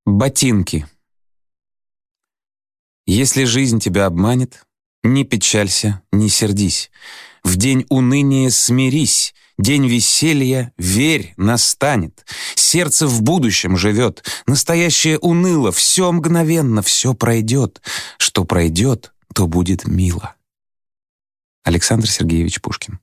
Ботинки. Если жизнь тебя обманет, не печалься, не сердись. В день уныния смирись, день веселья, верь, настанет. Сердце в будущем живет, настоящее уныло, все мгновенно, все пройдет. Что пройдет, то будет мило. Александр Сергеевич Пушкин.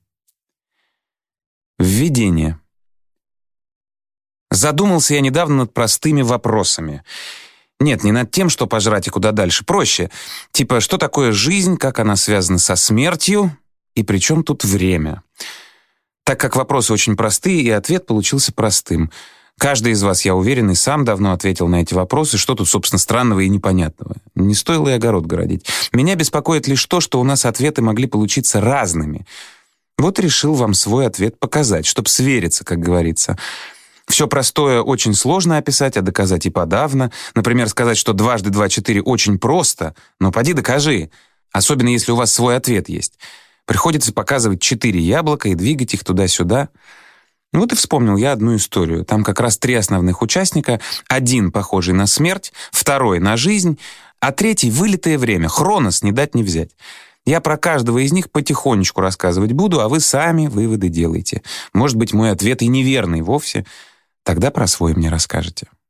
Введение. Задумался я недавно над простыми вопросами. Нет, не над тем, что пожрать и куда дальше. Проще. Типа, что такое жизнь, как она связана со смертью, и при чем тут время? Так как вопросы очень простые, и ответ получился простым. Каждый из вас, я уверен, и сам давно ответил на эти вопросы. Что тут, собственно, странного и непонятного? Не стоило и огород городить. Меня беспокоит лишь то, что у нас ответы могли получиться разными. Вот решил вам свой ответ показать, чтобы свериться, как говорится. Все простое очень сложно описать, а доказать и подавно. Например, сказать, что 2 × 2 = 4 очень просто, но поди докажи. Особенно, если у вас свой ответ есть. Приходится показывать 4 яблока и двигать их туда-сюда. Вот и вспомнил я одну историю. Там как раз 3 основных участника. Один похожий на смерть, второй на жизнь, а третий — вылитое время. Хронос, не дать не взять. Я про каждого из них потихонечку рассказывать буду, а вы сами выводы делайте. Может быть, мой ответ и неверный вовсе. Тогда про свой мне расскажете.